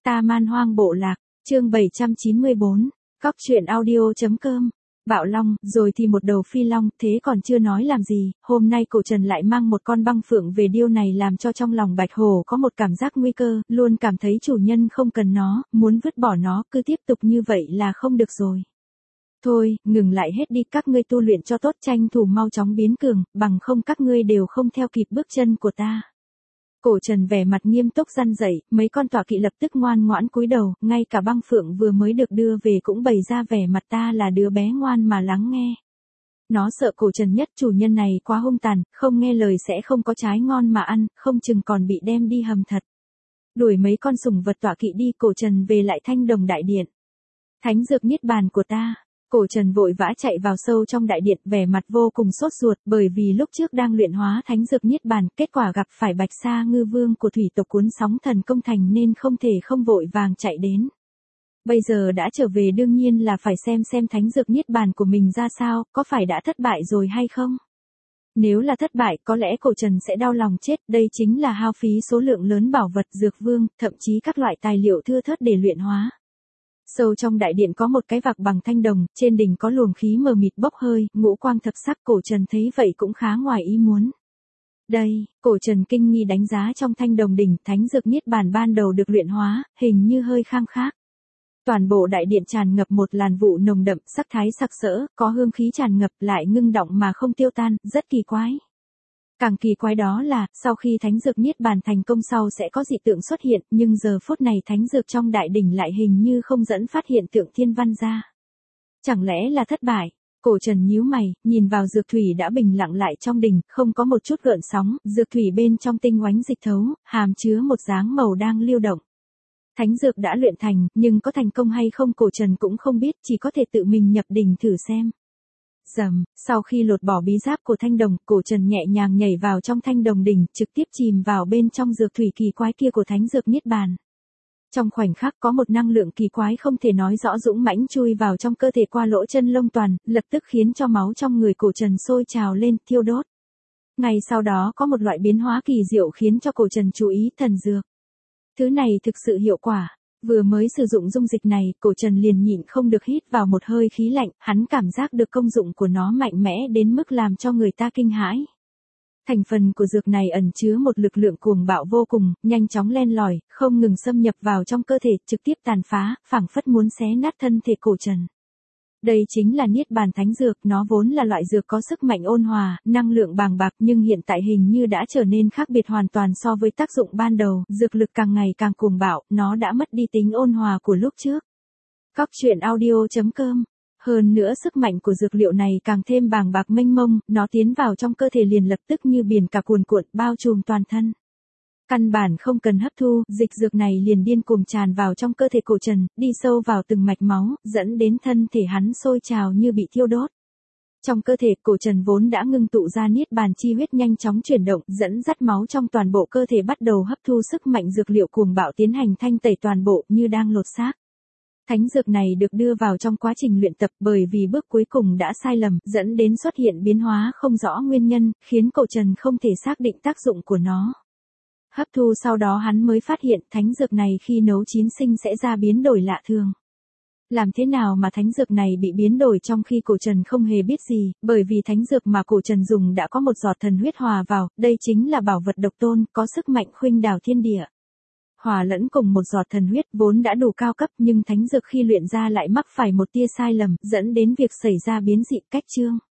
Ta Man Hoang Bộ Lạc, chương 794, Cóc truyện audio.com. Bạo long, rồi thì một đầu phi long, thế còn chưa nói làm gì, hôm nay cổ Trần lại mang một con băng phượng về, điều này làm cho trong lòng Bạch Hổ có một cảm giác nguy cơ, luôn cảm thấy chủ nhân không cần nó, muốn vứt bỏ nó, cứ tiếp tục như vậy là không được rồi. Thôi, ngừng lại hết đi, các ngươi tu luyện cho tốt, tranh thủ mau chóng biến cường, bằng không các ngươi đều không theo kịp bước chân của ta. Cổ Trần vẻ mặt nghiêm túc răn dạy, mấy con tọa kỵ lập tức ngoan ngoãn cúi đầu, ngay cả băng phượng vừa mới được đưa về cũng bày ra vẻ mặt ta là đứa bé ngoan mà lắng nghe. Nó sợ Cổ Trần nhất, chủ nhân này quá hung tàn, không nghe lời sẽ không có trái ngon mà ăn, không chừng còn bị đem đi hầm thật. Đuổi mấy con sủng vật tọa kỵ đi, Cổ Trần về lại Thanh Đồng đại điện. Thánh dược niết bàn của ta. Cổ Trần vội vã chạy vào sâu trong đại điện, vẻ mặt vô cùng sốt ruột, bởi vì lúc trước đang luyện hóa thánh dược niết bàn, kết quả gặp phải Bạch Sa Ngư Vương của thủy tộc cuốn sóng thần công thành nên không thể không vội vàng chạy đến. Bây giờ đã trở về đương nhiên là phải xem thánh dược niết bàn của mình ra sao, có phải đã thất bại rồi hay không? Nếu là thất bại, có lẽ Cổ Trần sẽ đau lòng chết, đây chính là hao phí số lượng lớn bảo vật dược vương, thậm chí các loại tài liệu thưa thớt để luyện hóa. Sâu trong đại điện có một cái vạc bằng thanh đồng, trên đỉnh có luồng khí mờ mịt bốc hơi, ngũ quang thập sắc, Cổ Trần thấy vậy cũng khá ngoài ý muốn. Đây, Cổ Trần kinh nghi đánh giá trong thanh đồng đỉnh, thánh dược niết bàn ban đầu được luyện hóa, hình như hơi khang khác. Toàn bộ đại điện tràn ngập một làn vụ nồng đậm, sắc thái sặc sỡ, có hương khí tràn ngập lại ngưng đọng mà không tiêu tan, rất kỳ quái. Càng kỳ quái đó là, sau khi thánh dược niết bàn thành công sau sẽ có dị tượng xuất hiện, nhưng giờ phút này thánh dược trong đại đỉnh lại hình như không dẫn phát hiện tượng thiên văn ra. Chẳng lẽ là thất bại? Cổ Trần nhíu mày, nhìn vào dược thủy đã bình lặng lại trong đỉnh, không có một chút gợn sóng, dược thủy bên trong tinh oánh dịch thấu, hàm chứa một dáng màu đang lưu động. Thánh dược đã luyện thành, nhưng có thành công hay không Cổ Trần cũng không biết, chỉ có thể tự mình nhập đỉnh thử xem. Rầm, sau khi lột bỏ bí giáp của thanh đồng, Cổ Trần nhẹ nhàng nhảy vào trong thanh đồng đỉnh, trực tiếp chìm vào bên trong dược thủy kỳ quái kia của thánh dược niết bàn. Trong khoảnh khắc có một năng lượng kỳ quái không thể nói rõ dũng mãnh chui vào trong cơ thể qua lỗ chân lông toàn, lập tức khiến cho máu trong người Cổ Trần sôi trào lên, thiêu đốt. Ngay sau đó có một loại biến hóa kỳ diệu khiến cho Cổ Trần chú ý, thần dược. Thứ này thực sự hiệu quả. Vừa mới sử dụng dung dịch này, Cổ Trần liền nhịn không được hít vào một hơi khí lạnh, hắn cảm giác được công dụng của nó mạnh mẽ đến mức làm cho người ta kinh hãi. Thành phần của dược này ẩn chứa một lực lượng cuồng bạo vô cùng, nhanh chóng len lỏi, không ngừng xâm nhập vào trong cơ thể, trực tiếp tàn phá, phảng phất muốn xé nát thân thể Cổ Trần. Đây chính là niết bàn thánh dược, nó vốn là loại dược có sức mạnh ôn hòa, năng lượng bàng bạc nhưng hiện tại hình như đã trở nên khác biệt hoàn toàn so với tác dụng ban đầu, dược lực càng ngày càng cuồng bạo, nó đã mất đi tính ôn hòa của lúc trước. Cóc truyện audio.com. Hơn nữa sức mạnh của dược liệu này càng thêm bàng bạc mênh mông, nó tiến vào trong cơ thể liền lập tức như biển cả cuồn cuộn, bao trùm toàn thân. Căn bản không cần hấp thu, dịch dược này liền điên cuồng tràn vào trong cơ thể Cổ Trần, đi sâu vào từng mạch máu, dẫn đến thân thể hắn sôi trào như bị thiêu đốt. Trong cơ thể Cổ Trần vốn đã ngưng tụ ra niết bàn chi huyết nhanh chóng chuyển động, dẫn dắt máu trong toàn bộ cơ thể bắt đầu hấp thu sức mạnh dược liệu cuồng bạo tiến hành thanh tẩy toàn bộ như đang lột xác. Thánh dược này được đưa vào trong quá trình luyện tập bởi vì bước cuối cùng đã sai lầm, dẫn đến xuất hiện biến hóa không rõ nguyên nhân, khiến Cổ Trần không thể xác định tác dụng của nó. Hấp thu sau đó hắn mới phát hiện thánh dược này khi nấu chín sinh sẽ ra biến đổi lạ thường. Làm thế nào mà thánh dược này bị biến đổi trong khi Cổ Trần không hề biết gì, bởi vì thánh dược mà Cổ Trần dùng đã có một giọt thần huyết hòa vào, đây chính là bảo vật độc tôn, có sức mạnh khuynh đảo thiên địa. Hòa lẫn cùng một giọt thần huyết vốn đã đủ cao cấp nhưng thánh dược khi luyện ra lại mắc phải một tia sai lầm, dẫn đến việc xảy ra biến dị cách chương.